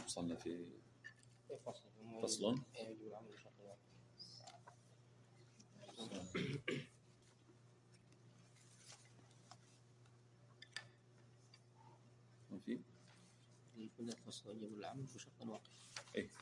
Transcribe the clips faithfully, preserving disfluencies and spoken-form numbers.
وصلنا في فصل في كنا الفصل يجب العمل بشرط الواقع. إيه.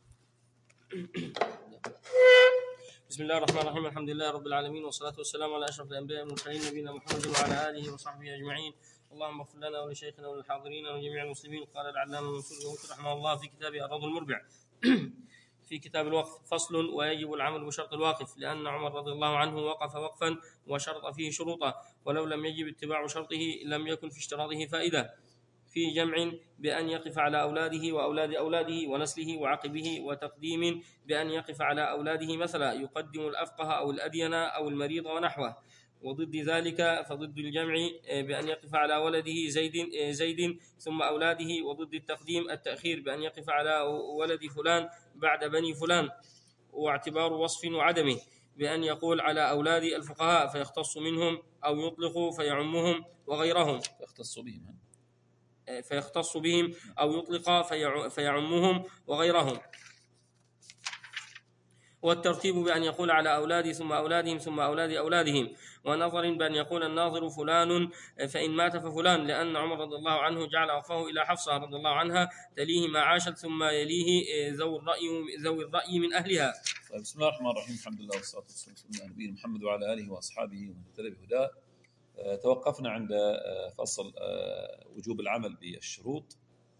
بسم الله الرحمن الرحيم. الحمد لله رب العالمين، والصلاة والسلام على أشرف الأنبياء والمرسلين نبينا محمد وعلى آله وصحبه أجمعين. اللهم اغفر لنا ولشيخنا وللحاضرين وجميع المسلمين. قال العلامة المنصور رحمه الله في كتابه الروض المربع في كتاب الوقف: فصل: ويجب العمل بشرط الواقف، لأن عمر رضي الله عنه وقف وقفا وشرط فيه شروطا، ولو لم يجب اتباع شرطه لم يكن في اشتراطه فائدة، في جمع بأن يقف على أولاده وأولاد أولاده ونسله وعقبه، وتقديم بأن يقف على أولاده مثلا يقدم الأفقه أو الأدين أو المريض ونحوه. وضد ذلك فضد الجمع بأن يقف على ولده زيد زيد ثم أولاده. وضد التقديم التأخير بأن يقف على ولد فلان بعد بني فلان، واعتبار وصف وعدمه بأن يقول على أولاد الفقهاء فيختص منهم، أو يطلق فيعمهم وغيرهم يختص بهم فيختص بهم أو يطلق فيعمهم وغيرهم. والترتيب بأن يقول على أولاد ثم أولادهم ثم أولاد أولادهم. ونظر بأن يقول الناظر فلان فإن مات ففلان، لأن عمر رضي الله عنه جعل وقفه إلى حفصة رضي الله عنها تليه ما عاشت، ثم يليه ذوي الرأي ذوي الرأي من أهلها. طيب، بسم الله الرحمن الرحيم. الحمد لله والصلاة والسلام على نبينا محمد وعلى آله وأصحابه ومن اهتدى بهداه. توقفنا عند فصل وجوب العمل بالشروط.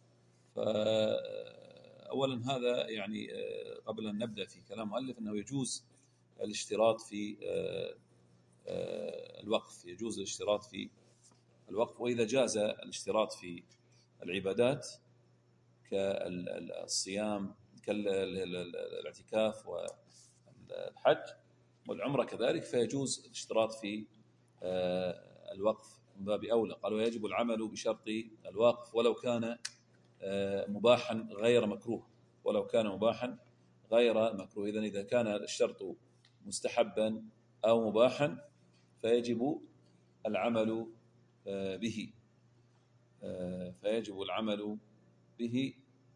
فأولا هذا يعني قبل أن نبدأ في كلام مؤلف أنه يجوز الاشتراط في الوقف، يجوز الاشتراط في الوقف. وإذا جاز الاشتراط في العبادات كالصيام كالاعتكاف والحج والعمرة كذلك، فيجوز الاشتراط في الوقف من باب أولى. قال: ويجب العمل بشرط الواقف ولو كان مباحا غير مكروه، ولو كان مباحا غير مكروه. إذن إذا كان الشرط مستحبا أو مباحا فيجب العمل به فيجب العمل به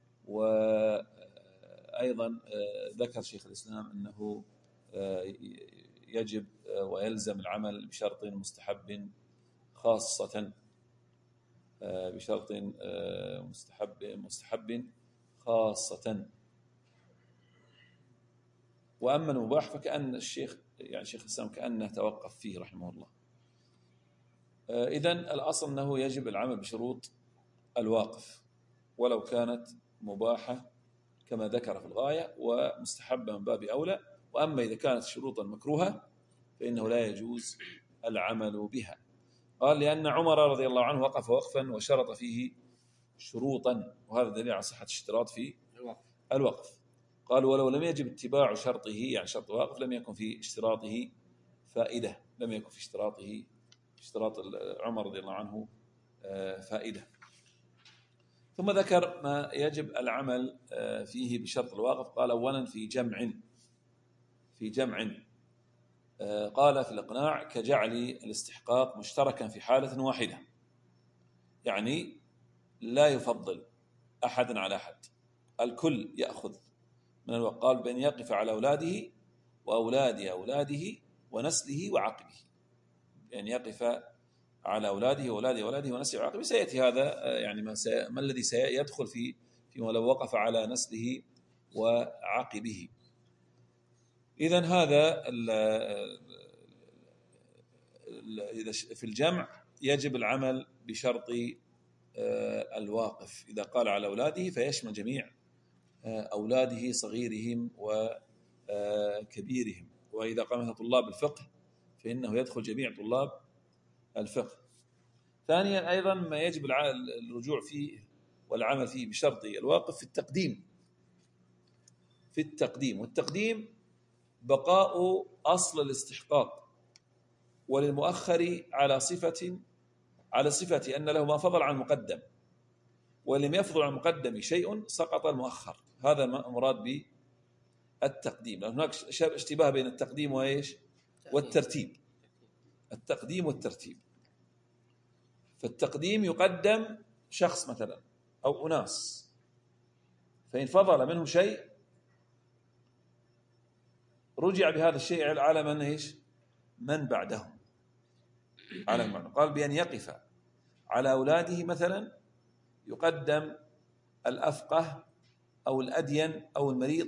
وأيضا ذكر شيخ الإسلام أنه يجب ويلزم العمل بشرط مستحب خاصة بشرط مستحب مستحب خاصة. وأما المباح فكأن الشيخ يعني شيخ الإسلام كأنه توقف فيه رحمه الله. إذن الأصل أنه يجب العمل بشروط الواقف ولو كانت مباحة كما ذكر في الغاية، ومستحبة من باب أولى. وأما إذا كانت شروطا مكروهة فإنه لا يجوز العمل بها. قال: لأن عمر رضي الله عنه وقف وقفا وشرط فيه شروطا، وهذا دليل على صحة الاشتراط في الوقف. قال: ولو لم يجب اتباع شرطه، يعني شرط الواقف، لم يكن في اشتراطه فائدة، لم يكن في اشتراطه اشتراط عمر رضي الله عنه فائدة. ثم ذكر ما يجب العمل فيه بشرط الواقف. قال: أولا في جمع في جمع قال في الإقناع: كجعل الاستحقاق مشتركا في حالة واحدة، يعني لا يفضل أحدا على أحد، الكل يأخذ من الوقف. قال: بأن يقف على أولاده وأولاد أولاده ونسله وعقبه، بأن يقف على أولاده وأولاد أولاده ونسله وعقبه. سيأتي هذا يعني ما, سي... ما الذي سيدخل في فيما لو وقف على نسله وعقبه. إذن هذا ال... ال... في الجمع يجب العمل بشرط الواقف. إذا قال على أولاده فيشمل جميع أولاده صغيرهم وكبيرهم. وإذا قال مثلا طلاب الفقه فإنه يدخل جميع طلاب الفقه. ثانيا أيضا ما يجب الرجوع فيه والعمل فيه بشرط الواقف في التقديم في التقديم والتقديم بقاء أصل الاستحقاق، وللمؤخر على صفة على صفة أن له ما فضل عن المقدم، ولم يفضل عن المقدم شيء سقط المؤخر. هذا مراد بالتقديم، لأن هناك اشتباه بين التقديم وإيش والترتيب. التقديم والترتيب، فالتقديم يقدم شخص مثلا أو أناس، فإن فضل منه شيء رجع بهذا الشيء على من إيش؟ من بعده، على من قال بأن يقف على أولاده مثلا يقدم الأفقه أو الأدين أو المريض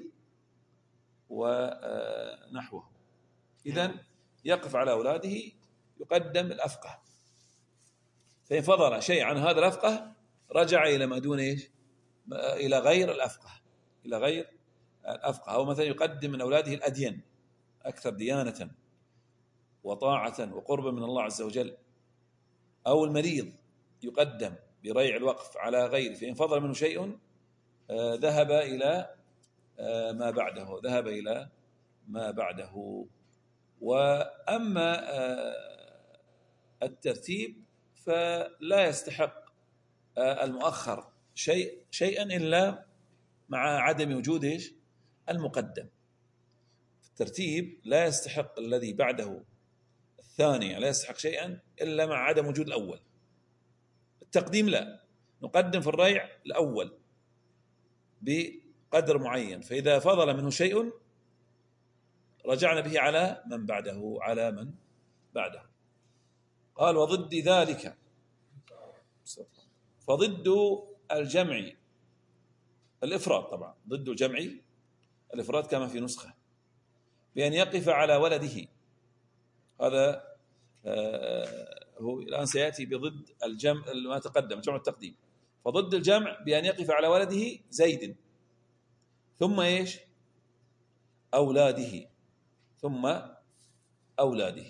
ونحوه. إذن يقف على أولاده يقدم الأفقه، فإن فضل شيء عن هذا الأفقه رجع إلى ما دون إيش؟ إلى غير الأفقه، إلى غير الأفقه. أو مثلا يقدم من أولاده الأدين أكثر ديانة وطاعة وقربا من الله عز وجل. أو المريض يقدم بريع الوقف على غيره، فإن فضل منه شيء ذهب إلى ما بعده، ذهب إلى ما بعده. وأما الترتيب فلا يستحق المؤخر شيء شيئا إلا مع عدم وجود إيش؟ المقدم. الترتيب لا يستحق الذي بعده الثاني، لا يستحق شيئا إلا مع عدم وجود الأول. التقديم لا، نقدم في الريع الأول بقدر معين، فإذا فضل منه شيء رجعنا به على من بعده، على من بعده. قال وضد ذلك، فضد الجمع الإفراد، طبعا ضد الجمع الإفراد كما في نسخة، بأن يقف على ولده. هذا هو الآن سيأتي بضد الجمع ما تقدم، جمع التقديم. فضد الجمع بأن يقف على ولده زيد ثم إيش؟ أولاده، ثم أولاده.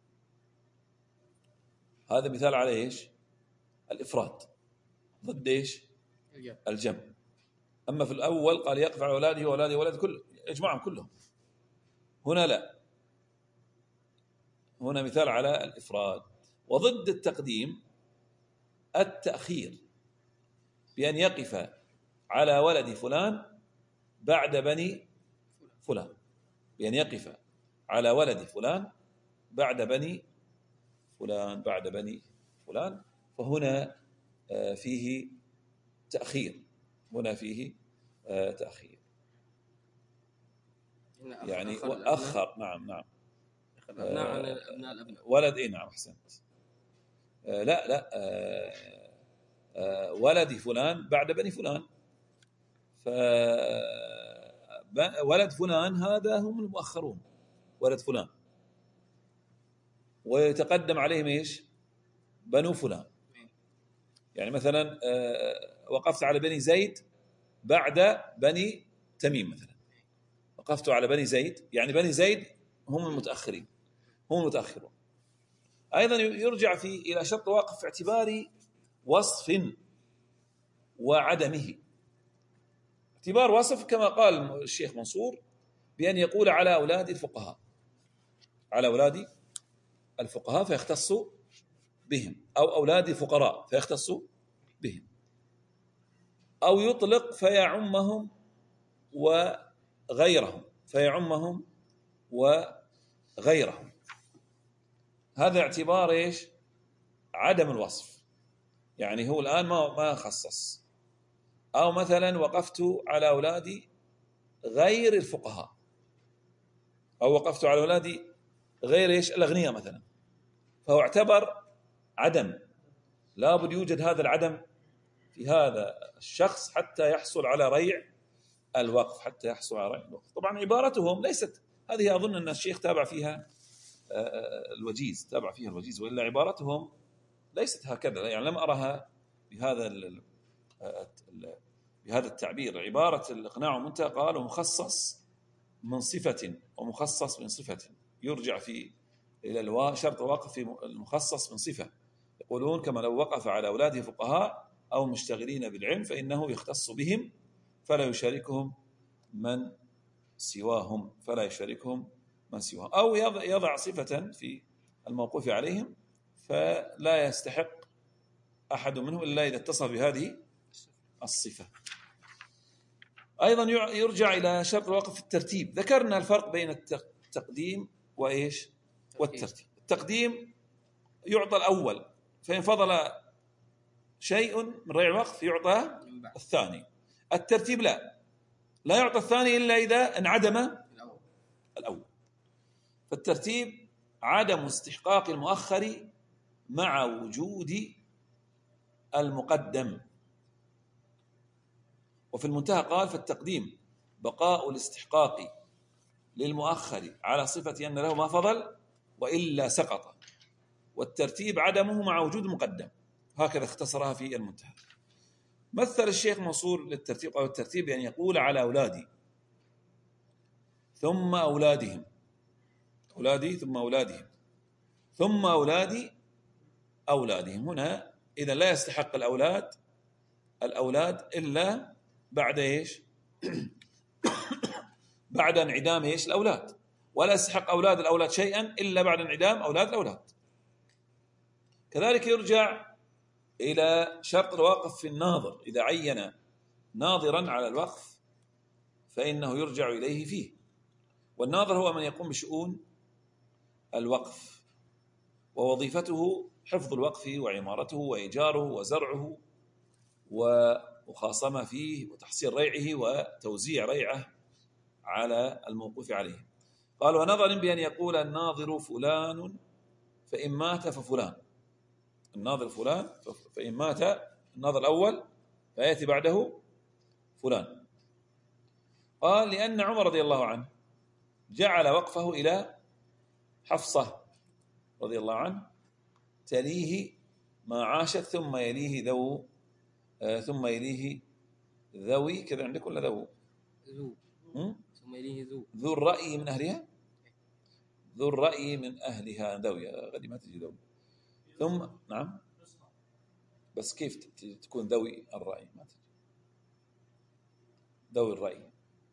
هذا مثال على إيش؟ الإفراد ضد إيش؟ الجمع. أما في الأول قال يقف على أولاده وأولاده وأولاده كل إجماعهم كلهم، هنا لا، هنا مثال على الإفراد. وضد التقديم التأخير بأن يقف على ولد فلان بعد بني فلان، بأن يقف على ولد فلان بعد بني فلان، بعد بني فلان. فهنا فيه تأخير، هنا فيه تأخير يعني أخر. نعم نعم أبناء عن أبناء الأبناء. ولد إيه نعم أحسنت. لا لا آه آه ولد فلان بعد بني فلان، فولد فلان هذا هم المؤخرون، ولد فلان، ويتقدم عليهم إيش؟ بنو فلان. يعني مثلا آه وقفت على بني زيد بعد بني تميم مثلا، وقفت على بني زيد، يعني بني زيد هم المتأخرين، هم المتأخرون. أيضا يرجع في إلى شرط واقف في اعتبار وصف وعدمه. اعتبار وصف كما قال الشيخ منصور بأن يقول على أولاد الفقهاء، على أولاد الفقهاء فيختص بهم، أو أولاد الفقراء فيختص بهم، أو يطلق فيعمهم وغيرهم، فيعمهم وغيرهم. هذا اعتبار إيش؟ عدم الوصف، يعني هو الآن ما ما خصص. أو مثلا وقفت على أولادي غير الفقهاء، أو وقفت على أولادي غير إيش؟ الأغنياء مثلا، فهو اعتبر عدم، لا بد يوجد هذا العدم في هذا الشخص حتى يحصل على ريع الوقف، حتى يحصل على ريع الوقف. طبعا عبارتهم ليست هذه، أظن أن الشيخ تابع فيها الوجيز، تابع فيها الوجيز، وإلا عبارتهم ليست هكذا، يعني لم أرها بهذا بهذا التعبير. عبارة الإقناع والمنتهى قال ومخصص من صفة ومخصص من صفة، يرجع في إلى شرط الوقف في المخصص من صفة. يقولون كما لو وقف على أولاده فقهاء أو مشتغلين بالعلم فإنه يختص بهم فلا يشاركهم من سواهم، فلا يشاركهم من سواهم. أو يضع صفة في الموقوف عليهم فلا يستحق أحد منهم إلا إذا اتصف بهذه الصفة. أيضا يرجع إلى شرط الوقف في الترتيب. ذكرنا الفرق بين التقديم وإيش؟ والترتيب. التقديم يعطى الأول، فإن فضل شيء من ريع الوقف يعطى الثاني. الترتيب لا، لا يعطى الثاني إلا إذا انعدم الأول. فالترتيب عدم استحقاق المؤخر مع وجود المقدم. وفي المنتهى قال: فالتقديم بقاء الاستحقاق للمؤخر على صفة أن له ما فضل وإلا سقط، والترتيب عدمه مع وجود المقدم. هكذا اختصرها في المنتهى. مثل الشيخ منصور للترتيب أو الترتيب بأن يقول: على أولادي ثم أولادهم، أولادي ثم أولادهم ثم أولادي أولادهم. هنا إذا لا يستحق الأولاد الأولاد إلا بعد إيش؟ بعد انعدام إيش؟ الأولاد. ولا يستحق أولاد الأولاد شيئا إلا بعد انعدام أولاد الأولاد. كذلك يرجع إلى شرط الواقف في الناظر، إذا عين ناظرا على الوقف فإنه يرجع إليه فيه. والناظر هو من يقوم بشؤون الوقف، ووظيفته حفظ الوقف وعمارته وإيجاره وزرعه ومخاصمة فيه وتحصيل ريعه وتوزيع ريعه على الموقوف عليه. قال: ونظر بأن يقول الناظر فلان فإن مات ففلان، الناظر فلان فإن مات الناظر الأول فيأتي بعده فلان. قال: لأن عمر رضي الله عنه جعل وقفه إلى حفصة رضي الله عنه تليه ما عاشت، ثم يليه ذو آه ثم يليه ذوي كذا عندك ولا ذو ذو ثم يليه ذو ذو الرأي من أهلها، ذو الرأي من أهلها ذوي، غادي ما تجي ذوي. ثم نعم، بس كيف تكون ذوي الرأي؟ ما تجي ذوي الرأي،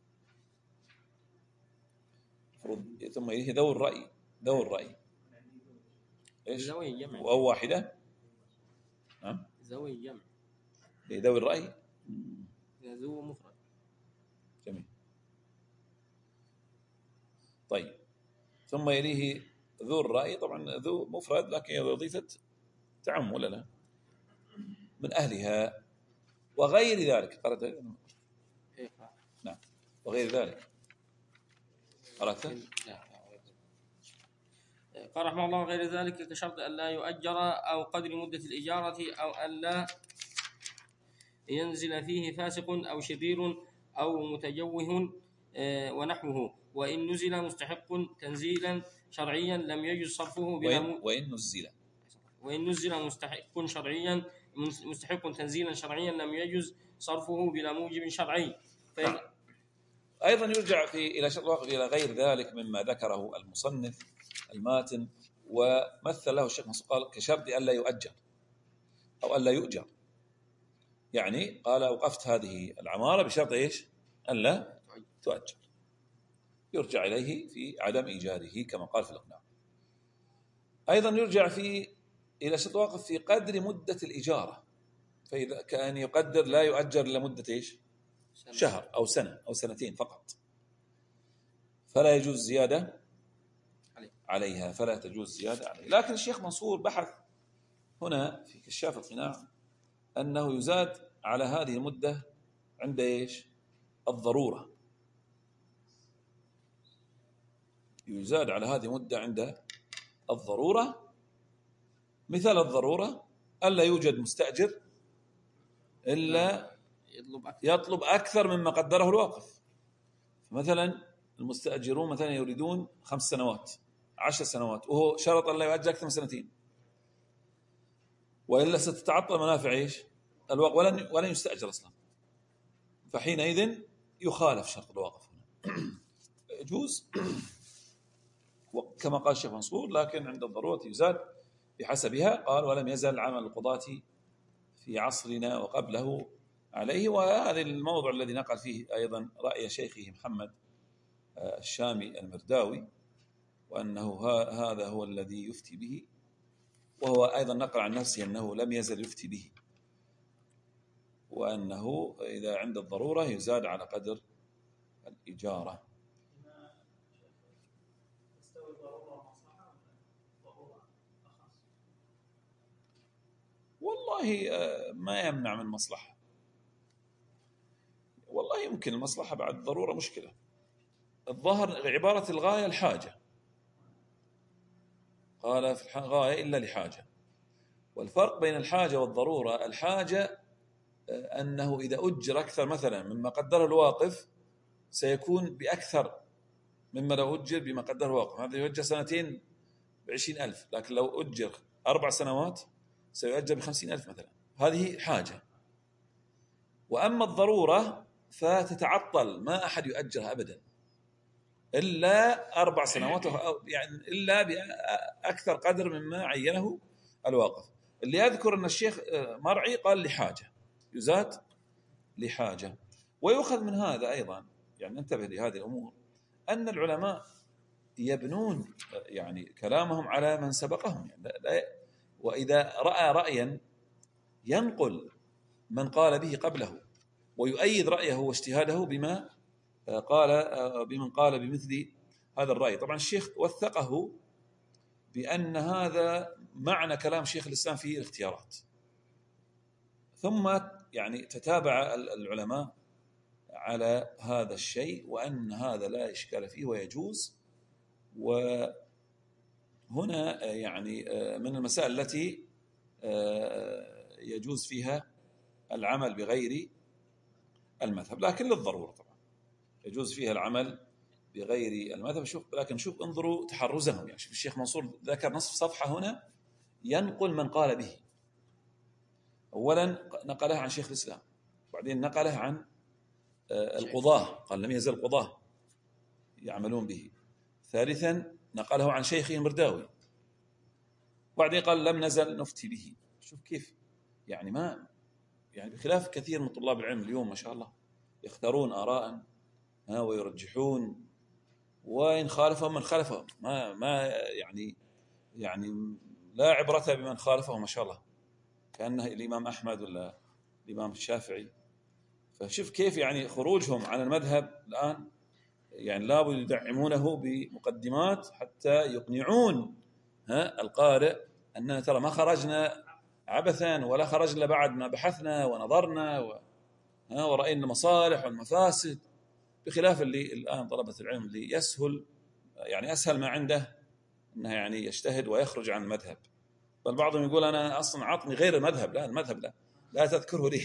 ثم يليه ذو الرأي، ذو الرأي ايش؟ ذوي جمع أو واحدة. نعم، ذوي جمع ذوي الرأي ذو مفرد. جميل. طيب، ثم يليه ذو الرأي، طبعا ذو مفرد لكن وظيفة تعم ولا لا؟ من أهلها وغير ذلك. قرأت؟ نعم، وغير ذلك. قرأت؟ قال رحمه الله: غير ذلك كشرط أن لا يؤجر أو قدر مدة الإجارة أو أن لا ينزل فيه فاسق أو شرير أو متجوه ونحوه. وإن نزل مستحق تنزيلا شرعيا لم يجوز صرفه بلا وإن, وإن نزل وإن نزل مستحق شرعيا مستحق تنزيلا شرعيا لم يجوز صرفه بلا موجب شرعي. أيضا يرجع في إلى شرط الواقف إلى غير ذلك مما ذكره المصنف الماتن، ومثل له الشيخ منصور قال: كشرط ألا يؤجر أو ألا يؤجر، يعني قال: أوقفت هذه العمارة بشرط إيش؟ ألا تؤجر. يرجع إليه في عدم إيجاره كما قال في الإقناع. أيضا يرجع في إلى شرط الواقف في قدر مدة الإجارة، فإذا كان يقدر لا يؤجر لمدة إيش؟ شهر أو سنة أو سنتين فقط، فلا يجوز زيادة عليها، فلا تجوز زيادة عليها. لكن الشيخ منصور بحث هنا في كشاف القناع أنه يزاد على هذه المدة عند إيش؟ الضرورة. يزاد على هذه المدة عند الضرورة. مثال الضرورة ألا يوجد مستأجر إلا يطلب أكثر مما قدره الواقف. مثلا المستأجرون مثلا يريدون خمس سنوات عشر سنوات، وهو شرط أن لا يؤجر أكثر من سنتين، وإلا ستتعطل منافع إيش؟ الواقف، ولن ولن يستأجر أصلا، فحينئذ يخالف شرط الواقف هنا. يجوز كما قال الشيخ منصور، لكن عند الضرورة يزاد بحسبها. قال: ولم يزل عمل القضاة في عصرنا وقبله عليه. وهذا الموضوع الذي نقل فيه أيضا رأي شيخه محمد الشامي المرداوي، وأنه هذا هو الذي يفتي به، وهو أيضا نقل عن نفسه أنه لم يزل يفتي به، وأنه إذا عند الضرورة يزاد على قدر الإجارة. والله ما يمنع من مصلحة، والله يمكن المصلحة بعد الضرورة مشكلة. الظاهر عبارة الغاية الحاجة، قال في الغاية إلا لحاجة. والفرق بين الحاجة والضرورة، الحاجة أنه إذا أجر أكثر مثلا مما قدره الواقف سيكون بأكثر مما لو أجر بما قدره الواقف. هذا يؤجر سنتين بعشرين ألف، لكن لو أجر أربع سنوات سيؤجر بخمسين ألف مثلا. هذه حاجة. وأما الضرورة فتتعطل، ما أحد يؤجرها أبدا إلا أربع سنوات، يعني إلا بأكثر قدر مما عينه الواقف. اللي يذكر أن الشيخ مرعي قال لحاجة، يزاد لحاجة. ويؤخذ من هذا أيضا، يعني انتبه لهذه الأمور، أن العلماء يبنون يعني كلامهم على من سبقهم، يعني لا، وإذا رأى رأيا ينقل من قال به قبله ويؤيد رأيه واجتهاده بما قال بمن قال بمثل هذا الرأي. طبعا الشيخ وثقه بأن هذا معنى كلام شيخ الإسلام في الاختيارات. ثم يعني تتابع العلماء على هذا الشيء، وأن هذا لا إشكال فيه ويجوز. وهنا يعني من المسائل التي يجوز فيها العمل بغير المذهب، لكن للضرورة طبعا يجوز فيها العمل بغير المذهب. شوف، لكن شوف انظروا تحرزهم، يعني شوف الشيخ منصور ذكر نصف صفحة هنا ينقل من قال به. أولا نقله عن شيخ الإسلام، بعدين نقله عن القضاة، قال لم يزل القضاة يعملون به. ثالثا نقله عن شيخه المرداوي، بعدين قال لم نزل نفتي به. شوف كيف يعني، ما يعني بخلاف كثير من طلاب العلم اليوم ما شاء الله يختارون آراء ويرجحون، وإن خالفهم من خالفهم ما ما يعني يعني لا عبرة بمن خالفهم ما شاء الله، كأنه الإمام أحمد ولا الإمام الشافعي. فشوف كيف يعني خروجهم عن المذهب الآن، يعني لابد يدعمونه بمقدمات حتى يقنعون ها القارئ أننا ترى ما خرجنا عبثا، ولا خرجنا بعد ما بحثنا ونظرنا و... ها ورأينا المصالح والمفاسد، بخلاف اللي الآن طلبة العلم اللي يسهل يعني أسهل ما عنده أنه يعني يجتهد ويخرج عن المذهب. بل بعضهم يقول أنا أصلا عطني غير المذهب، لا المذهب لا لا تذكره لي.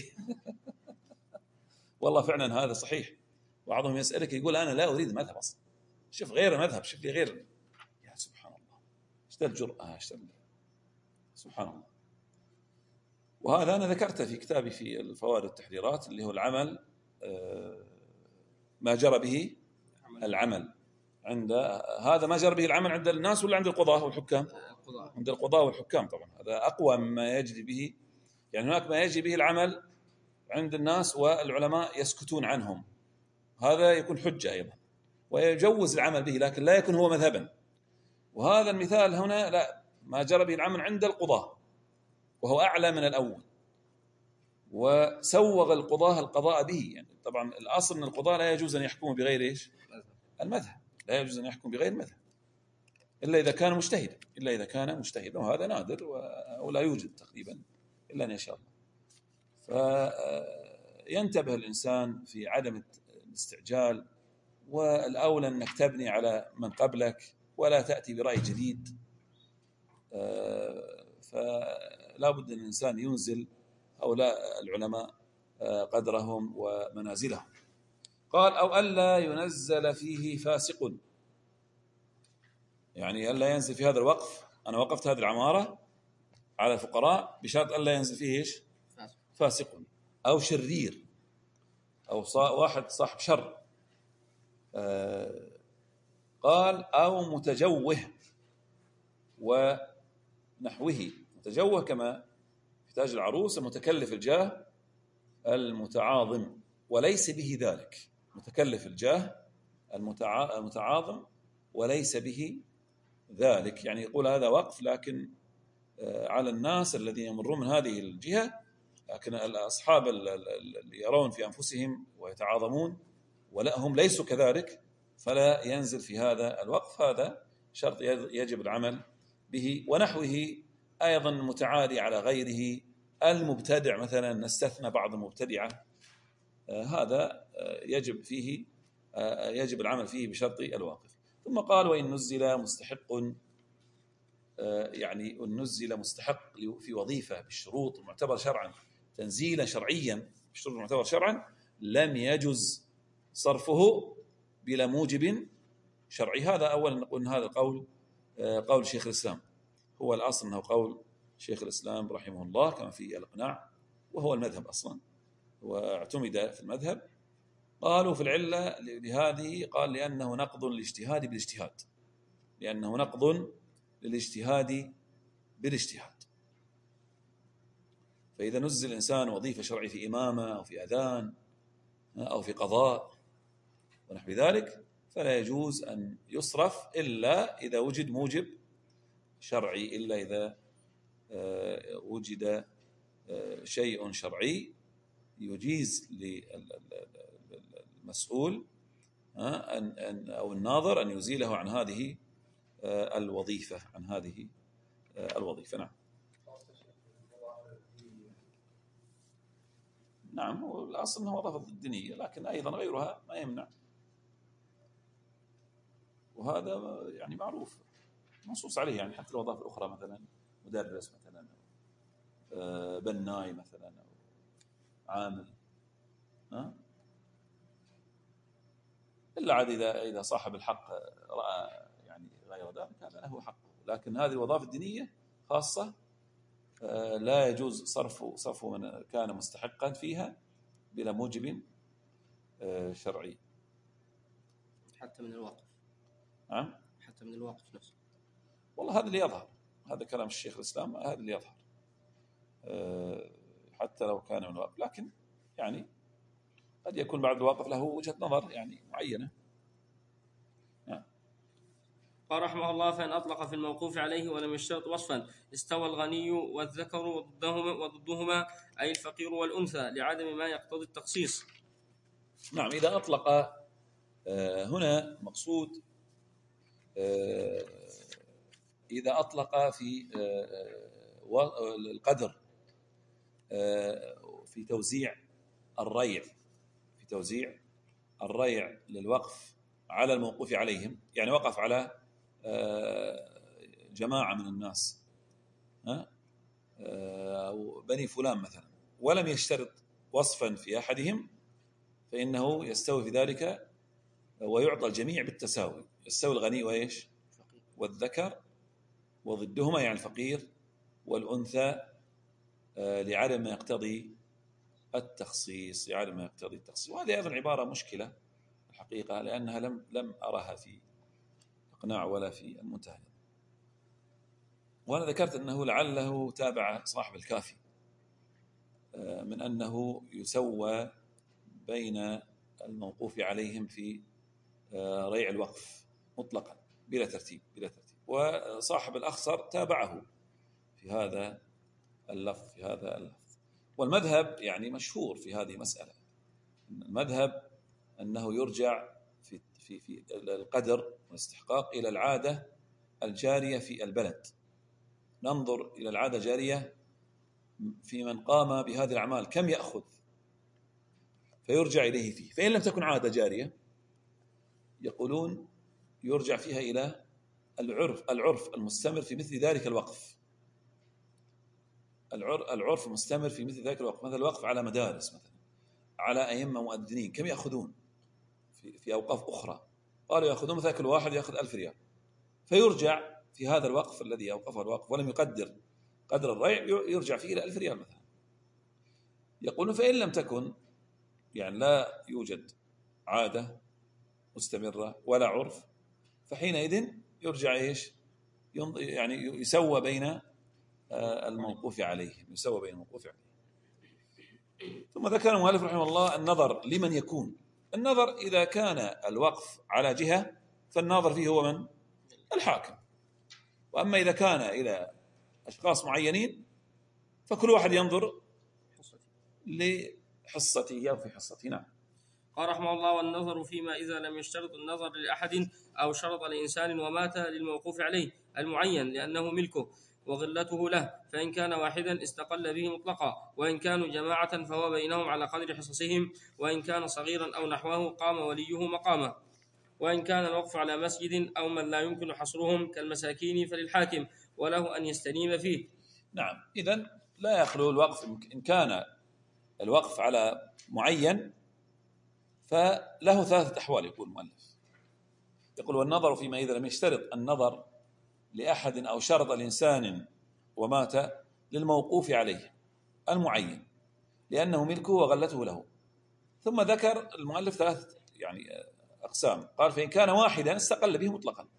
والله فعلا هذا صحيح. بعضهم يسألك يقول أنا لا أريد مذهب أصلا، شوف غير مذهب، شوف لي غير. يا سبحان الله، اشتى الجرأة، اشتى سبحان الله. وهذا أنا ذكرته في كتابي في الفوائد والتحذيرات، اللي هو العمل ما جرى به العمل عند هذا ما جرى به العمل عند الناس ولا عند القضاة والحكام؟ عند القضاة والحكام طبعا، هذا أقوى مما يجري به. يعني هناك ما يجري به العمل عند الناس والعلماء يسكتون عنهم، هذا يكون حجة أيضا ويجوز العمل به، لكن لا يكون هو مذهبا. وهذا المثال هنا لا، ما جرى به العمل عند القضاة وهو أعلى من الأول، وسوغ القضاة القضاء به. يعني طبعا الأصل أن القضاة لا يجوز أن يحكموا بغير إيش؟ المذهب، لا يجوز أن يحكم بغير المذهب إلا إذا كان مجتهدا، إلا إذا كان مجتهدا، وهذا نادر ولا يوجد تقريبا إلا أن يشاء الله. فينتبه الإنسان في عدم الاستعجال، والأولى أنك تبني على من قبلك ولا تأتي برأي جديد. فلا بد أن الإنسان ينزل هؤلاء العلماء قدرهم ومنازلهم. قال أو ألا ينزل فيه فاسق، يعني ألا ينزل في هذا الوقف. أنا وقفت هذه العمارة على الفقراء بشرط ألا ينزل فيه إيش؟ فاسق أو شرير أو واحد صاحب شر. قال أو متجوه ونحوه. متجوه كما في تاج العروس المتكلف الجاه المتعاظم، وليس به ذلك. متكلف الجاه المتعاظم وليس به ذلك، يعني يقول هذا وقف لكن على الناس الذين يمرون من هذه الجهة، لكن الأصحاب اللي يرون في أنفسهم ويتعاظمون ولا هم ليسوا كذلك فلا ينزل في هذا الوقف. هذا شرط يجب العمل به. ونحوه أيضا متعالي على غيره. المبتدع مثلا نستثنى بعض المبتدعة هذا يجب فيه يجب العمل فيه بشرط الواقف. ثم قال وإن نزل مستحق، يعني إن نزل مستحق في وظيفة بالشروط المعتبر شرعا تنزيلا شرعيا بالشروط المعتبر شرعا لم يجز صرفه بلا موجب شرعي. هذا أولا نقول أن هذا القول قول شيخ الإسلام، هو الأصل أنه قول شيخ الإسلام رحمه الله كما في الإقناع، وهو المذهب أصلا واعتمد في المذهب. قالوا في العلة لهذه قال لأنه نقض للاجتهاد بالاجتهاد، لأنه نقض للاجتهاد بالاجتهاد. فإذا نزل الإنسان وظيفة شرعية في إمامة أو في أذان أو في قضاء ونحو ذلك فلا يجوز أن يصرف إلا إذا وجد موجب شرعي، إلا إذا وجد شيء شرعي يجيز للمسؤول أن أو الناظر أن يزيله عن هذه الوظيفة عن هذه الوظيفة. نعم نعم الأصل أنه وظيفة الدينية، لكن أيضا غيرها ما يمنع، وهذا يعني معروف منصوص عليه. يعني حتى الوظائف الأخرى مثلا مدرس مثلا بناي مثلا أو عامل، ها إلا عاد إذا إذا صاحب الحق رأى يعني غير ذلك هذا له حق، لكن هذه الوظائف الدينية خاصة لا يجوز صرف صرف من كان مستحقا فيها بلا موجب شرعي. حتى من الواقف. نعم حتى من الواقف نفسه. والله هذا اللي يظهر، هذا كلام الشيخ الإسلام، هذا اللي يظهر حتى لو كان من الواقف، لكن يعني قد يكون بعد الواقف له وجهة نظر يعني معينة. نعم. قال رحمه الله فإن أطلق في الموقوف عليه ولم يشترط وصفا استوى الغني والذكر وضدهما, وضدهما أي الفقير والأنثى لعدم ما يقتضي التخصيص. نعم إذا أطلق هنا مقصود إذا أطلق في القدر في توزيع الريع في توزيع الريع للوقف على الموقوف عليهم، يعني وقف على جماعة من الناس أو بني فلان مثلا ولم يشترط وصفا في أحدهم فإنه يستوي في ذلك ويعطى الجميع بالتساوي، يستوي الغني وإيش والذكر وضدهما يعني الفقير والأنثى لعدم ما يقتضي التخصيص لعدم ما يقتضي التخصيص. وهذه أيضا عبارة مشكلة الحقيقة، لأنها لم لم أراها في إقناع ولا في المنتهى. وأنا ذكرت أنه لعله تابع صاحب الكافي من أنه يسوى بين الموقوف عليهم في ريع الوقف مطلقا بلا ترتيب بلا ترتيب وصاحب الأخصر تابعه في هذا اللفظ في هذا اللفظ. والمذهب يعني مشهور في هذه المسألة، المذهب أنه يرجع في في في القدر والاستحقاق إلى العادة الجارية في البلد، ننظر إلى العادة الجارية في من قام بهذه الأعمال كم يأخذ فيرجع إليه فيه. فإن لم تكن عادة جارية يقولون يرجع فيها إلى العرف العرف المستمر في مثل ذلك الوقف، العرف المستمر في مثل ذلك الوقف، مثل الوقف على مدارس مثلا على أئمة مؤذنين كم يأخذون في, في أوقاف أخرى، قالوا يأخذون مثلا كل واحد يأخذ ألف ريال، فيرجع في هذا الوقف الذي أوقفه الوقف ولم يقدر قدر الريع يرجع فيه إلى ألف ريال مثلا. يقولون فإن لم تكن يعني لا يوجد عادة مستمرة ولا عرف فحينئذ يرجع إيش يعني يسوى بين الموقوف عليه يسوى بين الموقوف عليه. ثم ذكر المؤلف رحمه الله النظر لمن يكون. النظر إذا كان الوقف على جهة فالناظر فيه هو من الحاكم، وأما إذا كان إلى أشخاص معينين فكل واحد ينظر لحصته أو في حصته. نعم. قال رحمه الله والنظر فيما إذا لم يشترط النظر لأحد أو شرط لإنسان ومات للموقوف عليه المعين لأنه ملكه وغلته له، فإن كان واحدا استقل به مطلقا، وإن كانوا جماعة فهو بينهم على قدر حصصهم، وإن كان صغيرا أو نحوه قام وليه مقامه. وإن كان الوقف على مسجد أو من لا يمكن حصرهم كالمساكين فللحاكم، وله أن يستنيب فيه. نعم، إذن لا يخلو الوقف. إن كان الوقف على معين فله ثلاثة أحوال. يقول المؤلف، يقول: والنظر فيما إذا لم يشترط النظر لأحد أو شرط الإنسان ومات للموقوف عليه المعين لأنه ملكه وغلته له. ثم ذكر المؤلف ثلاث يعني أقسام. قال: فإن كان واحدا استقل به مطلقا،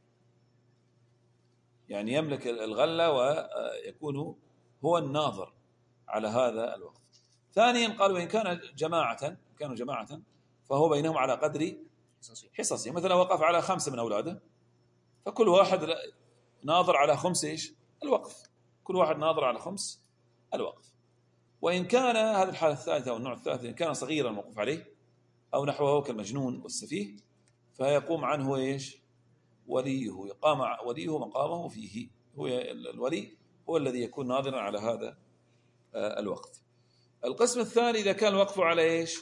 يعني يملك الغلة ويكون هو الناظر على هذا الوقف. ثانيا قال: وإن كان جماعة كانوا جماعة فهو بينهم على قدر حصصه. مثلا وقف على خمسة من أولاده، فكل واحد ناظر على خمس إيش الوقف، كل واحد ناظر على خمس الوقف. وإن كان هذه الحالة الثالثة والنوع الثالث، إن كان صغيرا موقوف عليه أو نحوه كالمجنون والسفيه، فيقوم عنه إيش وليه، يقام وليه مقامه فيه. هو الولي هو الذي يكون ناظرا على هذا الوقف. القسم الثاني إذا كان الوقف على إيش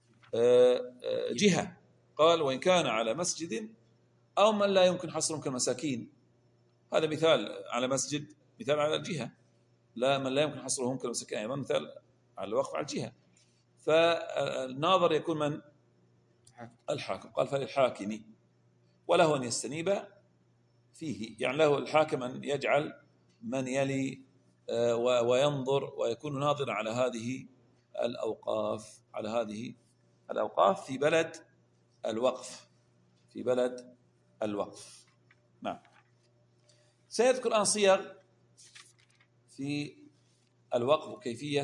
جهة، قال: وإن كان على مسجد أو من لا يمكن حصرهم كالمساكين. هذا مثال على مسجد، مثال على الجهة. لا من لا يمكن حصرهم كالمساكين أيضا مثال على الوقف على الجهة. فالناظر يكون من؟ الحاكم. قال: فللحاكم وله أن يستنيب فيه، يعني له الحاكم أن يجعل من يلي وينظر ويكون ناظرا على هذه الأوقاف، على هذه الأوقاف في بلد الوقف، في بلد الوقف. نعم. سيذكر الآن صيغ في الوقف وكيفية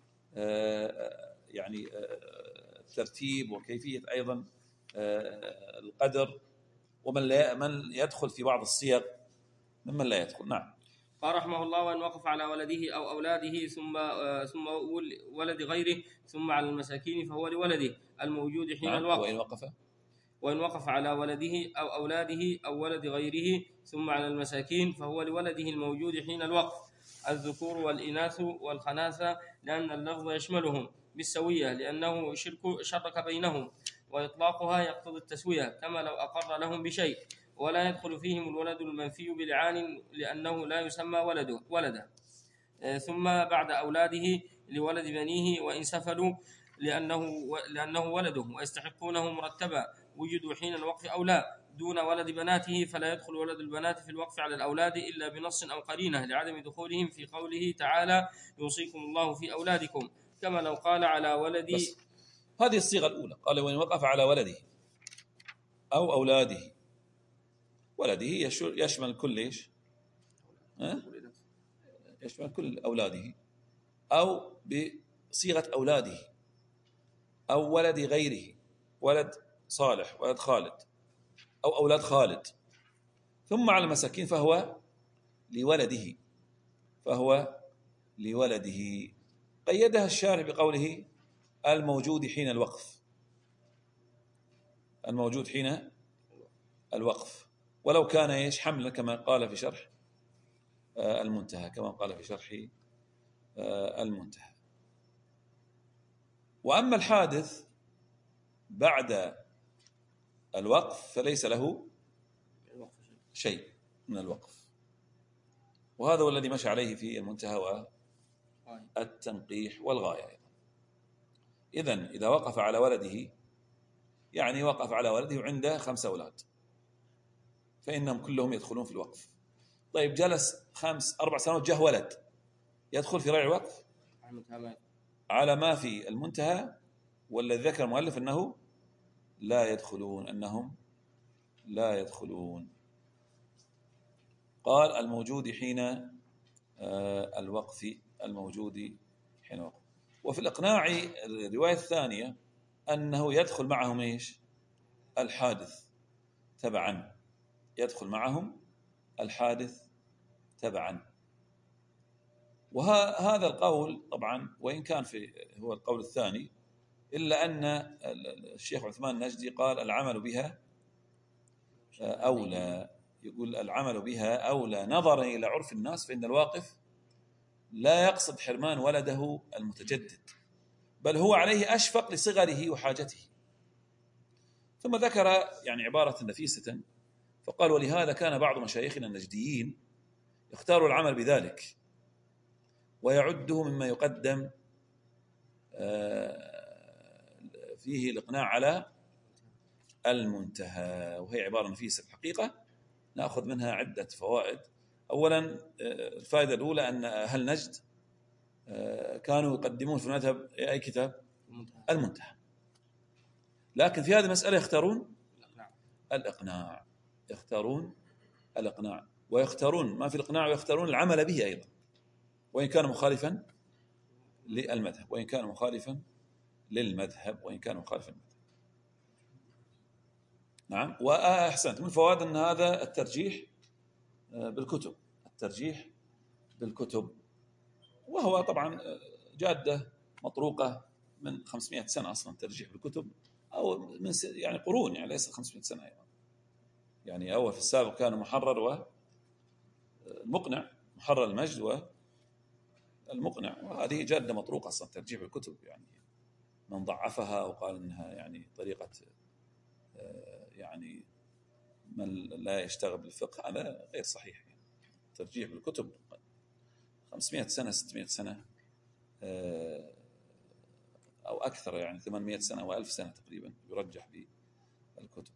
يعني الترتيب، وكيفية أيضا القدر، ومن لا من يدخل في بعض الصيغ ممن لا يدخل. نعم. قال رحمه الله: وإن وقف على ولده أو أولاده ثم ثم ولد غيره ثم على المساكين فهو لولده الموجود حين نعم. الوقف. وإن وقف وإن وقف على ولده أو أولاده أو ولد غيره ثم على المساكين فهو لولده الموجود حين الوقف، الذكور والإناث والخناثة، لأن اللفظ يشملهم بالسوية لأنه شرك شرك بينهم، وإطلاقها يقتضي التسوية كما لو أقر لهم بشيء. ولا يدخل فيهم الولد المنفي بلعان لأنه لا يسمى ولده ولدا. ثم بعد أولاده لولد بنيه وإن سفلوا لأنه لأنه ولده ويستحقونه مرتبا وجدوا حين الوقف أو لا، دون ولد بناته، فلا يدخل ولد البنات في الوقف على الأولاد إلا بنص أو قرينة لعدم دخولهم في قوله تعالى: يوصيكم الله في أولادكم، كما لو قال على ولدي. بس هذه الصيغة الأولى. قال: وإن وقف على ولده أو أولاده. ولده يشمل كل إيش أه؟ يشمل كل أولاده، أو بصيغة أولاده، أو ولد غيره، ولد صالح، ولد خالد، أو أولاد خالد. ثم على المساكين فهو لولده، فهو لولده. قيدها الشارع بقوله: الموجود حين الوقف، الموجود حين الوقف، ولو كان ايش حملا كما قال في شرح المنتهى، كما قال في شرح المنتهى. وأما الحادث بعد الوقف فليس له شيء من الوقف، وهذا هو الذي مشى عليه في المنتهى والتنقيح والغاية. إذن إذا وقف على ولده يعني وقف على ولده وعنده خمسة أولاد، فإنهم كلهم يدخلون في الوقف. طيب جلس خمس أربع سنوات جه ولد يدخل في ريع الوقف على ما في المنتهى، والذي ذكر المؤلف أنه لا يدخلون، أنهم لا يدخلون. قال: الموجود حين الوقف، الموجود حين الوقف. وفي الإقناع الرواية الثانية أنه يدخل معهم إيش الحادث تبعا، يدخل معهم الحادث تبعا. وهذا القول طبعا وإن كان في هو القول الثاني، إلا أن الشيخ عثمان النجدي قال: العمل بها أولى، يقول العمل بها أولى نظرا إلى عرف الناس، فإن الواقف لا يقصد حرمان ولده المتجدد، بل هو عليه أشفق لصغره وحاجته. ثم ذكر يعني عبارة نفيسة فقال: ولهذا كان بعض مشايخنا النجديين يختار العمل بذلك ويعده مما يقدم فيه الإقناع على المنتهى. وهي عبارة نفيسة الحقيقة، نأخذ منها عدة فوائد. أولا الفائدة الأولى أن أهل نجد كانوا يقدمون في المذهب أي كتاب؟ المنتهى. لكن في هذه المسألة يختارون الإقناع، يختارون الإقناع ويختارون ما في الإقناع ويختارون العمل به أيضا، وإن كان مخالفا للمذهب وإن كان مخالفا للمذهب وإن كان مخالفا للمذهب. نعم. وأحسنت، من فوائد أن هذا الترجيح بالكتب، الترجيح بالكتب، وهو طبعا جادة مطروقة من خمسمائة سنة أصلا، ترجيح بالكتب، أو من يعني قرون، يعني ليس خمسمائة سنة أيضا. يعني أول في السابق كان محرر والمقنع، محرر المجد والمقنع، وهذه جادة مطروقة أصلا ترجيح بالكتب. يعني من ضعفها وقال إنها يعني طريقة يعني من لا يشتغل بالفقه، هذا غير صحيح. يعني ترجيح بالكتب خمسمائة سنة ستمائة سنة أو أكثر، يعني ثمانمائة سنة وألف سنة تقريبا يرجح بالكتب.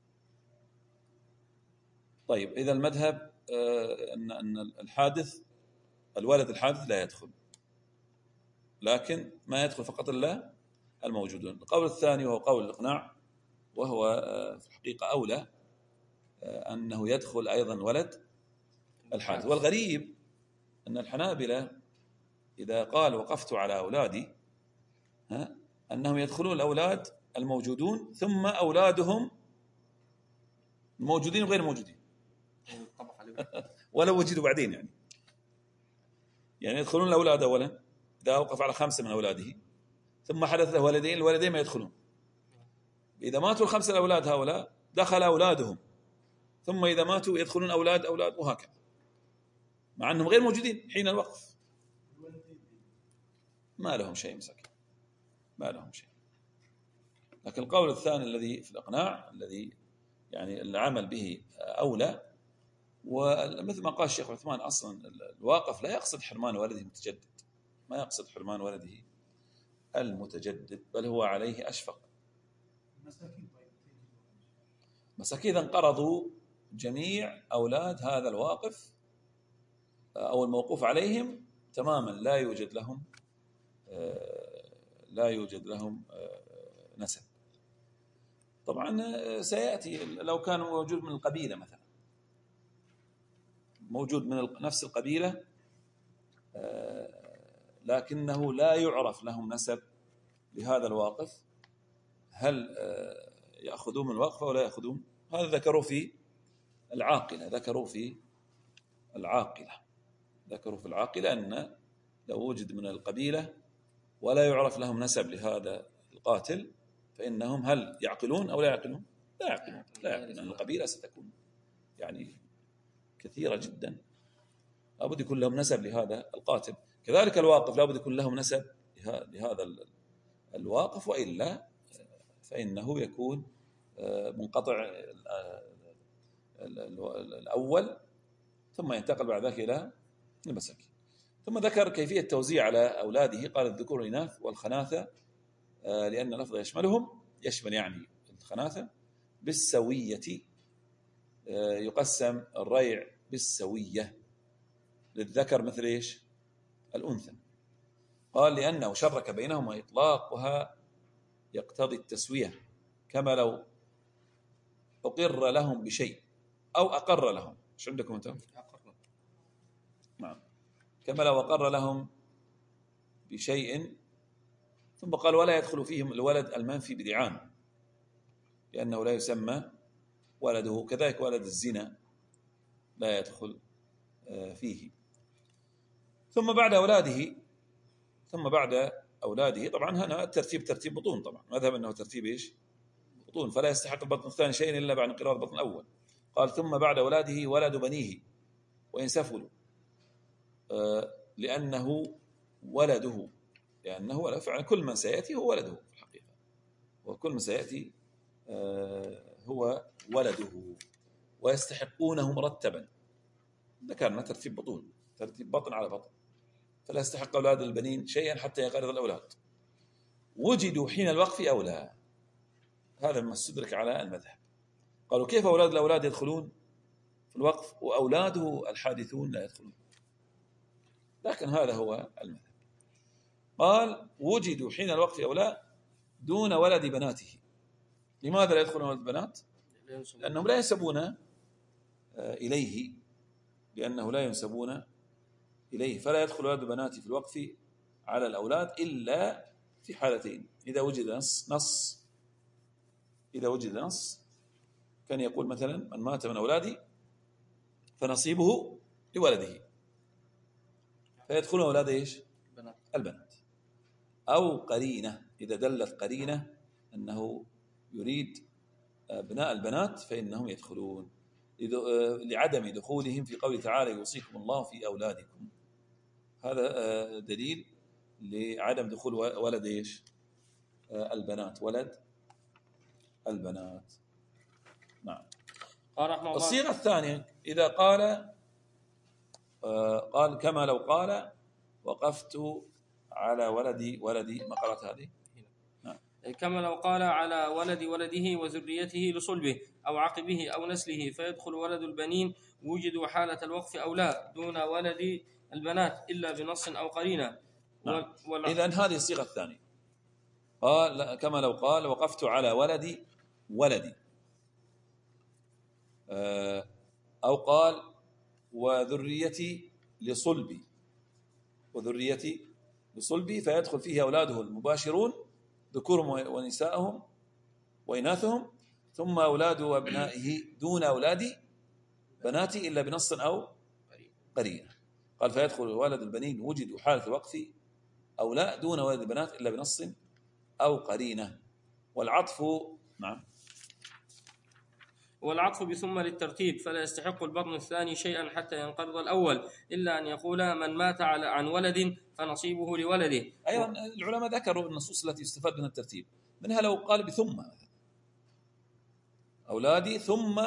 طيب، إذا المذهب أن أن الحادث الولد الحادث لا يدخل، لكن ما يدخل فقط إلا الموجودون. القول الثاني وهو قول الإقناع، وهو في الحقيقة أولى، أنه يدخل أيضا ولد الحادث. والغريب أن الحنابلة إذا قال وقفت على أولادي ها أنهم يدخلون الأولاد الموجودون ثم أولادهم الموجودين وغير موجودين ولو وجدوا بعدين، يعني يعني يدخلون الأولاد أولا إذا وقف على خمسة من أولاده ثم حدث له ولدين، الولدين ما يدخلون. إذا ماتوا الخمسة الأولاد هؤلاء دخل أولادهم، ثم إذا ماتوا يدخلون أولاد أولاد، وهكذا، مع أنهم غير موجودين حين الوقف. ما لهم شيء مساكين، ما لهم شيء. لكن القول الثاني الذي في الإقناع، الذي يعني العمل به أولى، ومثل ما قال الشيخ عثمان أصلا الواقف لا يقصد حرمان ولده المتجدد، ما يقصد حرمان ولده المتجدد، بل هو عليه أشفق. مساكين انقرضوا جميع أولاد هذا الواقف أو الموقوف عليهم تماما، لا يوجد لهم لا يوجد لهم نسب. طبعا سيأتي لو كان موجود من القبيلة مثلا، موجود من نفس القبيلة لكنه لا يعرف لهم نسب لهذا الواقف، هل يأخذون من الوقف ولا يأخذون؟ هذا ذكروا في العاقلة، ذكروا في العاقلة ذكروا في العاقلة أن لو وجد من القبيلة ولا يعرف لهم نسب لهذا القاتل فإنهم هل يعقلون أو لا يعقلون؟ لا يعقلون، لا يعقلون، لأن القبيلة ستكون يعني كثيرة جدا، لابد يكون لهم نسب لهذا القاتل. كذلك الواقف لابد يكون لهم نسب لهذا الواقف، وإلا فإنه يكون منقطع الأول ثم ينتقل بعد ذلك إلى المساكين. ثم ذكر كيفية توزيع على أولاده، قال الذكور الإناث والخناثة، لأن اللفظ يشملهم، يشمل يعني الخناثة بالسوية، يقسم الريع بالسوية للذكر مثل إيش؟ الأنثى. قال لأنه شرك بينهما إطلاقها يقتضي التسوية، كما لو أقر لهم بشيء أو أقر لهم. إيش عندكم أنتم؟ نعم. كما لو أقر لهم بشيء ثم قال ولا يدخل فيهم الولد المنفي بدعان لأنه لا يسمى ولده، كذلك ولد الزنا لا يدخل فيه. ثم بعد أولاده ثم بعد أولاده طبعا هنا الترتيب ترتيب بطون، طبعا مذهب أنه ترتيب إيش؟ بطون، فلا يستحق البطن الثاني شيء إلا بعد انقراض البطن الأول. قال ثم بعد أولاده ولد بنيه وإن سفلوا، لأنه ولده، لأنه ولد، فعلا كل من سيأتي هو ولده في الحقيقة، وكل من سيأتي هو ولده، ويستحقونه مرتبا. ذكرنا ترتيب بطون، ترتيب بطن على بطن، فلا يستحق أولاد البنين شيئا حتى ينقرض الأولاد. وجدوا حين الوقف أولى، هذا ما استدرك على المذهب. قالوا كيف أولاد الأولاد يدخلون في الوقف وأولاده الحادثون لا يدخلون؟ لكن هذا هو المذهب. قال وجدوا حين الوقف أولى دون ولد بناته. لماذا لا يدخلون ولد البنات؟ لأنهم لا ينسبون إليه، لأنه لا ينسبون إليه، فلا يدخل ولد بناته في الوقف على الأولاد إلا في حالتين: إذا وجد نص, نص إذا وجد نص كان يقول مثلا من مات من أولادي فنصيبه لولده، فيدخلون أولاد إيش؟ البنات. أو قرينة، إذا دلت قرينة أنه يريد بناء البنات فإنهم يدخلون، لعدم دخولهم في قوله تعالى يوصيكم الله في أولادكم. هذا دليل لعدم دخول ولد إيش؟ البنات، ولد البنات. نعم. الصيغة الثانية إذا قال قال كما لو قال وقفت على ولدي ولدي، ما قرأت هذه؟ نعم. كما لو قال على ولد ولده وذريته لصلبه أو عقبه أو نسله، فيدخل ولد البنين وجدوا حالة الوقف أو لا دون ولد البنات إلا بنص أو قرينة. نعم. إذن هذه الصيغة الثانية. قال كما لو قال وقفت على ولدي ولدي، أو قال وذريتي لصلبي وذريتي لصلبي، فيدخل فيه أولاده المباشرون ذكورهم ونساءهم وإناثهم، ثم أولاد أبنائه دون أولاد بناتي إلا بنص أو قرينة. قال فيدخل ولد البنين وجدوا حالة الوقف أو لا دون ولد البنات إلا بنص أو قرينة. والعطف نعم والعطف بثم للترتيب، فلا يستحق البطن الثاني شيئا حتى ينقرض الأول، إلا أن يقول من مات على عن ولد فنصيبه لولده. أيضا العلماء ذكروا النصوص التي يستفاد منها الترتيب، منها لو قال بثم أولادي ثم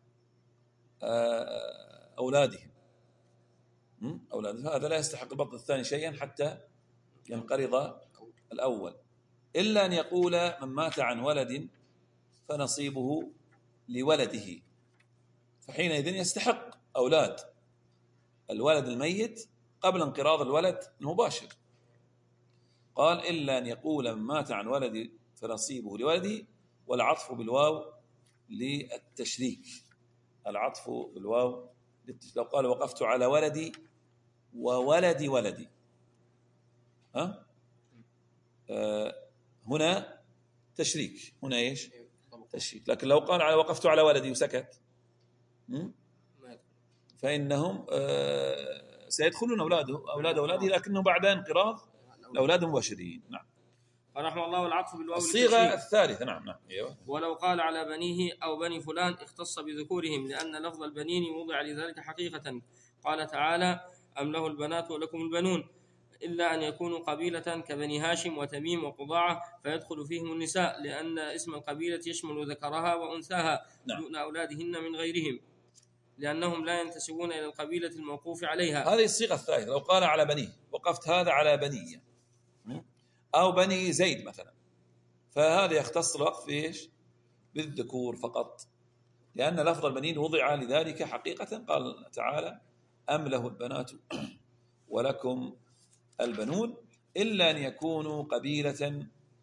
أولادهم أولادهم، هذا لا يستحق البطن الثاني شيئا حتى ينقرض الأول، إلا أن يقول من مات عن ولد فنصيبه لولده، فحينئذ يستحق أولاد الولد الميت قبل انقراض الولد المباشر. قال إلا أن يقول من مات عن ولد فنصيبه لولده، والعطف بالواو للتشريك، العطف بالواو لو قال وقفت على ولدي وولد ولدي ها أه هنا تشريك، هنا ايش؟ تشريك. لكن لو قال على وقفت على ولدي وسكت فإنهم أه سيدخلون أولاده أولاد أولاده، لكنه بعد انقراض الأولاد المباشرين. نعم. رحمه الله. والعطف بالواو الصيغة الثالثة. نعم نعم أيوة. ولو قال على بنيه أو بني فلان اختص بذكورهم، لأن لفظ البنين وضع لذلك حقيقة. قال تعالى أم له البنات ولكم البنون، إلا أن يكونوا قبيلة كبني هاشم وتميم وقضاعة فيدخل فيهم النساء، لأن اسم القبيلة يشمل ذكرها وأنثاها نعم. دون أولادهن من غيرهم، لأنهم لا ينتسبون إلى القبيلة الموقوف عليها. هذه الصيغة الثالثة. لو قال على بنيه وقفت هذا على بني أو بني زيد مثلا، فهذا يختص الوقف إيش؟ بالذكور فقط، لأن لفظ البنين وضع لذلك حقيقة. قال تعالى أم له البنات ولكم البنون، إلا أن يكونوا قبيلة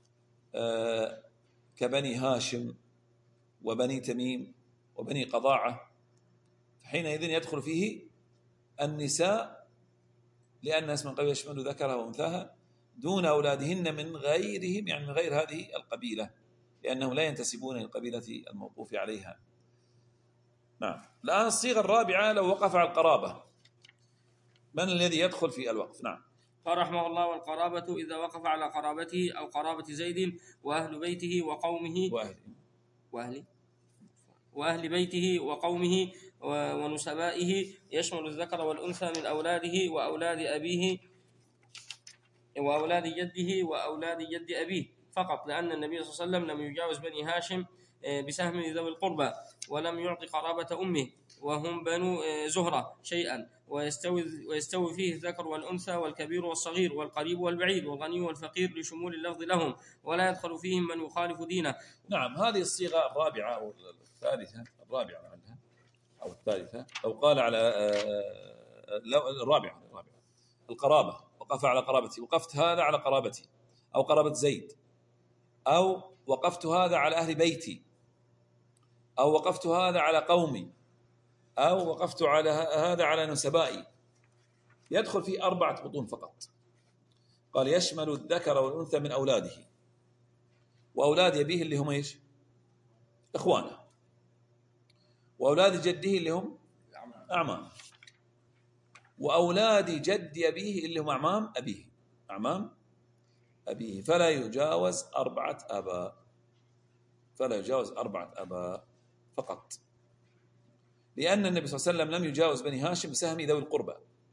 كبني هاشم وبني تميم وبني قضاعة، فحينئذ يدخل فيه النساء، لأن اسم القبيلة يشمل ذكرها وأنثاها دون أولادهن من غيرهم، يعني من غير هذه القبيلة، لأنهم لا ينتسبون إلى القبيلة الموقوف عليها. نعم. الآن الصيغة الرابعة لو وقف على القرابة، من الذي يدخل في الوقف؟ نعم. قال رحمه الله والقرابة إذا وقف على قرابته أو قرابة زيد وأهل بيته وقومه وأهله وأهله وأهل بيته وقومه ونسبائه، يشمل الذكر والأنثى من أولاده وأولاد أبيه وأولاد جده وأولاد جد أبيه فقط، لأن النبي صلى الله عليه وسلم لم يجاوز بني هاشم بسهم ذوي القربى، ولم يعطي قرابة أمه وهم بنو زهرة شيئا، ويستوي, ويستوي فيه الذكر والأنثى والكبير والصغير والقريب والبعيد والغني والفقير لشمول اللفظ لهم، ولا يدخل فيهم من يخالف دينه. نعم، هذه الصيغة الرابعة أو الثالثة الرابعة عنها أو الثالثة، لو قال على الرابعة الرابعة القرابة، وقف على قرابتي، وقفت هذا على قرابتي أو قرابة زيد، أو وقفت هذا على أهل بيتي، أو وقفت هذا على قومي، أو وقفت على هذا على نسبائي، يدخل فيه أربعة بطون فقط. قال يشمل الذكر والأنثى من أولاده وأولاد أبيه اللي هم إيش؟ إخوانه، وأولاد جده اللي هم أعمام، وأولاد جد أبيه اللي هم أعمام أبيه أعمام أبيه، فلا يجاوز أربعة آباء، فلا يجاوز أربعة آباء فقط، لأن النبي صلى الله عليه وسلم لم يجاوز بني هاشم بسهم ذوي القربى،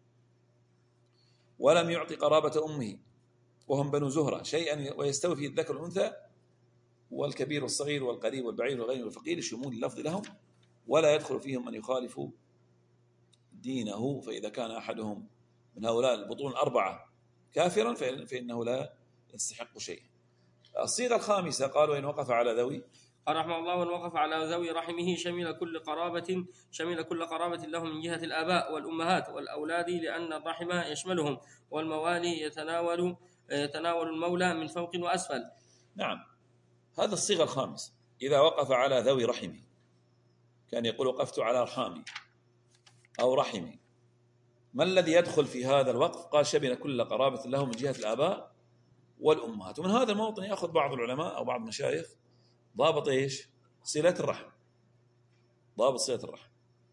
ولم يعطي قرابة أمه وهم بنو زهرة شيئا، ويستوي فيه الذكر والأنثى والكبير والصغير والقريب والبعيد والغني والفقير شمول اللفظ لهم، ولا يدخل فيهم من يخالف دينه، فإذا كان أحدهم من هؤلاء البطون الأربعة كافرا فإنه لا يستحق شيئا. الصيغة الخامسة قالوا إن وقف على ذوي، قال رحمه الله وإن وقف على ذوي رحمه شمل كل قرابة شمل كل قرابة له من جهة الآباء والأمهات والأولاد، لأن الرحم يشملهم، والموالي يتناول يتناول المولى من فوق وأسفل. نعم، هذا الصيغة الخامسة. إذا وقف على ذوي رحمه كان يقول وقفت على أرحامي أو رحمي، ما الذي يدخل في هذا الوقف؟ قال شمل كل قرابة له من جهة الآباء والأمهات. ومن هذا الموطن يأخذ بعض العلماء أو بعض المشايخ ضابط إيش؟ صلة الرحم، ضابط صلة الرحم،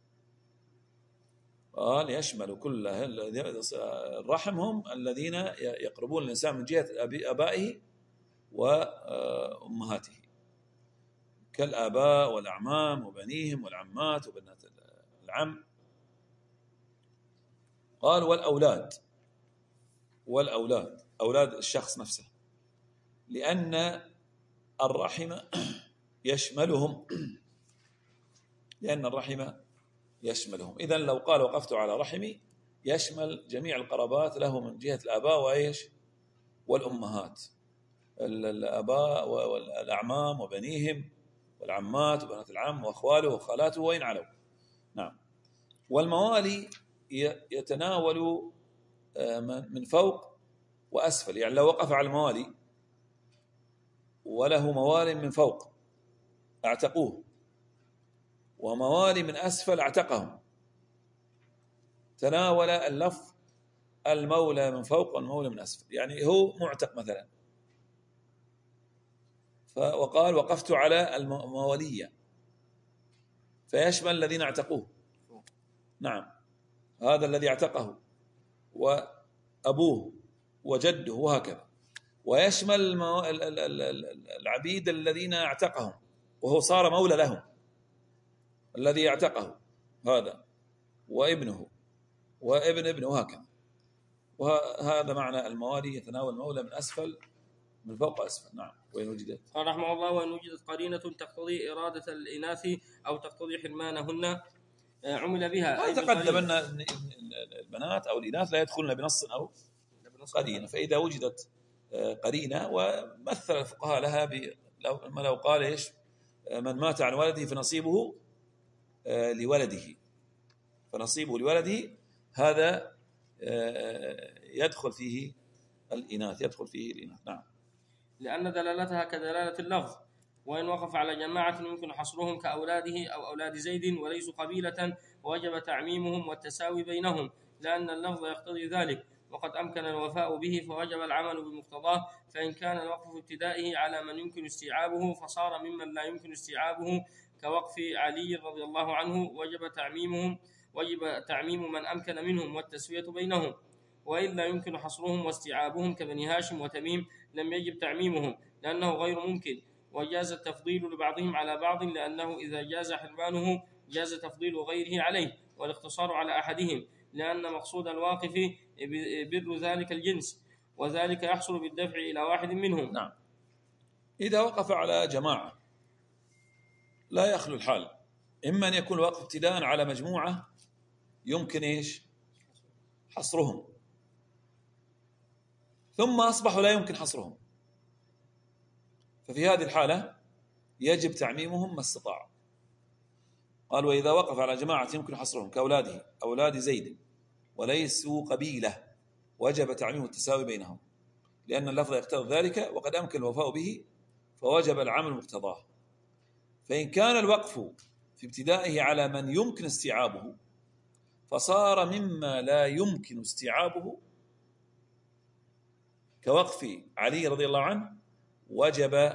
قال يشمل كل الرحم هم الذين يقربون الإنسان من جهة آبائه وأمهاته، كالآباء والأعمام وبنيهم والعمات وبنات العم. قال والأولاد، والأولاد أولاد الشخص نفسه، لأن الرحم يشملهم، لأن الرحم يشملهم. إذن لو قال وقفت على رحمي يشمل جميع القرابات له من جهة الآباء وإيش والأمهات، الآباء والأعمام وبنيهم والعمات وبنات العم وأخواله وخالاته وإن علوا. نعم. والموالي يتناول من فوق وأسفل، يعني لو وقف على الموالي وله موال من فوق اعتقوه وموالي من أسفل اعتقهم، تناول اللفظ المولى من فوق والمولى من أسفل، يعني هو معتق مثلا وقال وقفت على الموالية فيشمل الذين اعتقوه، نعم، هذا الذي اعتقه وأبوه وجده وهكذا، ويشمل العبيد الذين اعتقهم وهو صار مولى لهم، الذي اعتقه هذا وابنه وابن ابنه وهكذا. وهذا معنى الموالي، يتناول المولى من أسفل من فوق أسفل. نعم. وإن وجدت، قال رحمه الله وإن وجدت قرينة تقتضي إرادة الإناث أو تقتضي حرمانهن عمل بها. تقدم أن البنات أو الإناث لا يدخلن بنص أو قرينة، فإذا وجدت قرينة، ومثل الفقهاء لها ب لو لو قال إيش من مات عن ولده فنصيبه لولده، فنصيبه لولده، هذا يدخل فيه الإناث، يدخل فيه الإناث. نعم. لأن دلالتها كدلالة اللفظ. وإن وقف على جماعة يمكن حصرهم كأولاده أو أولاد زيد وليسوا قبيلة وجب تعميمهم والتساوي بينهم، لأن اللفظ يقتضي ذلك، وقد أمكن الوفاء به فوجب العمل بمقتضاه. فإن كان الوقف في ابتدائه على من يمكن استيعابه فصار ممن لا يمكن استيعابه كوقف علي رضي الله عنه، وجب تعميمهم وجب تعميم من أمكن منهم والتسوية بينهم. وإن لا يمكن حصرهم واستيعابهم كبني هاشم وتميم لم يجب تعميمهم لأنه غير ممكن، وجاز التفضيل لبعضهم على بعض، لأنه إذا جاز حرمانه جاز تفضيل غيره عليه والاقتصار على أحدهم، لأن مقصود الواقف بر ذلك الجنس، وذلك يحصل بالدفع إلى واحد منهم. نعم. إذا وقف على جماعة لا يخلو الحال، إما أن يكون الوقف ابتداء على مجموعة يمكن إيش حصرهم، ثم أصبحوا لا يمكن حصرهم، ففي هذه الحالة يجب تعميمهم ما استطاع. قال: وإذا وقف على جماعة يمكن حصرهم كأولاده أولاد زيد وليسوا قبيلة وجب تعميم التساوي بينهم، لأن اللفظ يقتضي ذلك وقد أمكن الوفاء به فوجب العمل مقتضاه. فإن كان الوقف في ابتدائه على من يمكن استيعابه فصار مما لا يمكن استيعابه كوقف علي رضي الله عنه، وجب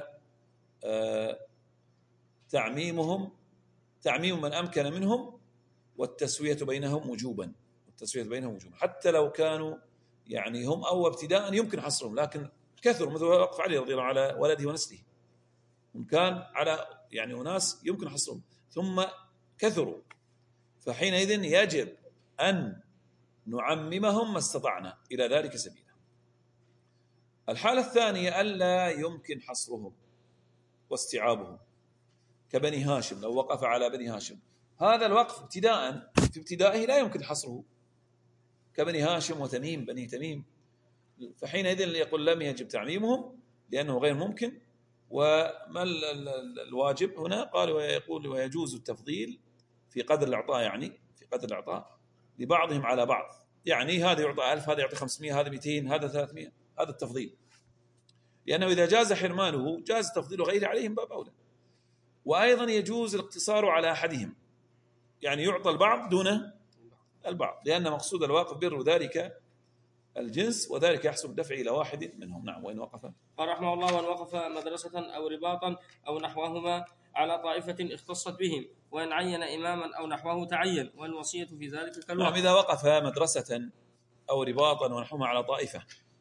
تعميمهم تعميم من أمكن منهم والتسوية بينهم وجوبا والتسوية بينهم وجوبا حتى لو كانوا يعني هم أو ابتداء يمكن حصرهم لكن كثروا، مثل وقف علي رضي الله عنه على ولده ونسله، هم كان على يعني أناس يمكن حصرهم ثم كثروا، فحينئذ يجب أن نعممهم ما استطعنا إلى ذلك سبيلا. الحالة الثانية ألا يمكن حصرهم واستيعابهم كبني هاشم، لو وقف على بني هاشم هذا الوقف ابتداء في ابتدائه لا يمكن حصره كبني هاشم وتميم بني تميم، فحينئذ يقول لم يجب تعميمهم لأنه غير ممكن. وما الواجب هنا؟ قال: ويقول ويجوز التفضيل في قدر الإعطاء، يعني في قدر الإعطاء لبعضهم على بعض، يعني هذا يعطى ألف هذا يعطي خمسمائة هذا مئتين هذا ثلاثمائة، هذا التفضيل، لأنه إذا جاز حرمانه جاز تفضيل غيره عليهم باب أولى. وأيضا يجوز الاقتصار على أحدهم، يعني يعطى البعض دون البعض، لأن مقصود الواقف بر ذلك الجنس وذلك يحصل الدفع إلى واحد منهم. نعم. وإن وقف قال رحمه الله: وإن وقف مدرسة أو رباطا أو نحوهما على طائفة اختصت بهم، وإن عين إماما أو نحوه تعين، والوصية في ذلك كالوقف. نعم. إذا وقف مدرسة أو رباطا ونحوهما على طائفة،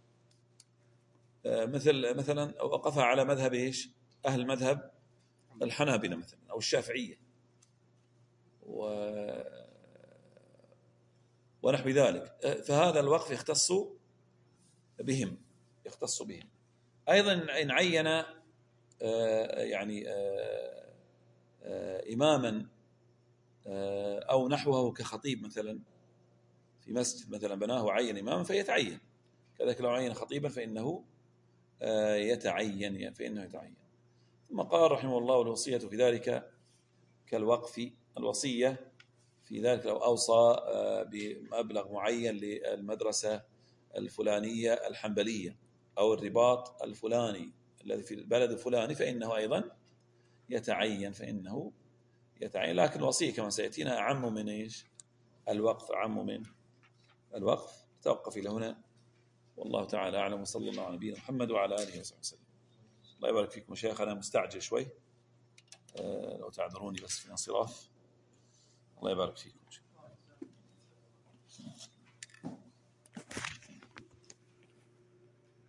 مثل مثلا وقفها على مذهب إيش أهل مذهب الحنابلة مثلا أو الشافعية و... ونحو ذلك، فهذا الوقف يختص بهم يختص بهم. أيضا إن عين يعني إماما أو نحوه كخطيب مثلا في مسجد مثلا بناه وعين إماما فيتعين، كذلك لو عين خطيبا فإنه يتعين فإنه يتعين. ثم قال رحمه الله: والوصية في ذلك كالوقف، الوصية في ذلك لو أوصى بمبلغ معين للمدرسة الفلانية الحنبلية أو الرباط الفلاني الذي في البلد الفلاني فإنه أيضا يتعين فإنه يتعين لكن الوصية كما سيأتينا أعم من إيش الوقف أعم من الوقف. توقف إلى هنا والله تعالى أعلم، وصلى الله على نبينا محمد وعلى آله وصحبه وسلم. الله يبارك فيكم مشايخ، أنا مستعجل شوي أه لو تعذروني بس في انصراف. الله يبارك فيكم.